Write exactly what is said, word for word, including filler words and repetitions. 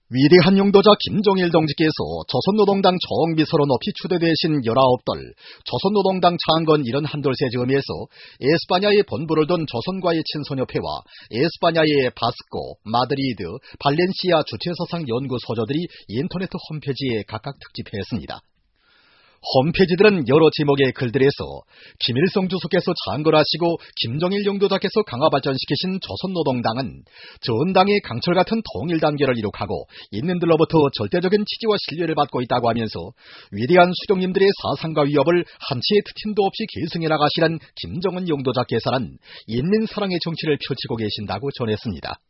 위대한 용도자 김정일 동지께서 조선노동당 정비서로 높이 추대되신 열아홉 돌, 조선노동당 창건 이런 한돌세 즈음에서 에스파냐에 본부를 둔 조선과의 친소협회와 에스파냐의 바스코, 마드리드, 발렌시아 주체서상 연구소조들이 인터넷 홈페이지에 각각 특집했습니다. 홈페이지들은 여러 제목의 글들에서 김일성 주석께서 창건하시고 김정일 용도자께서 강화 발전시키신 조선노동당은 전당의 강철 같은 통일 단계를 이룩하고 인민들로부터 절대적인 지지와 신뢰를 받고 있다고 하면서 위대한 수령님들의 사상과 위협을 한치의 트팀도 없이 계승해 나가시란 김정은 용도자께서는 인민 사랑의 정치를 펼치고 계신다고 전했습니다.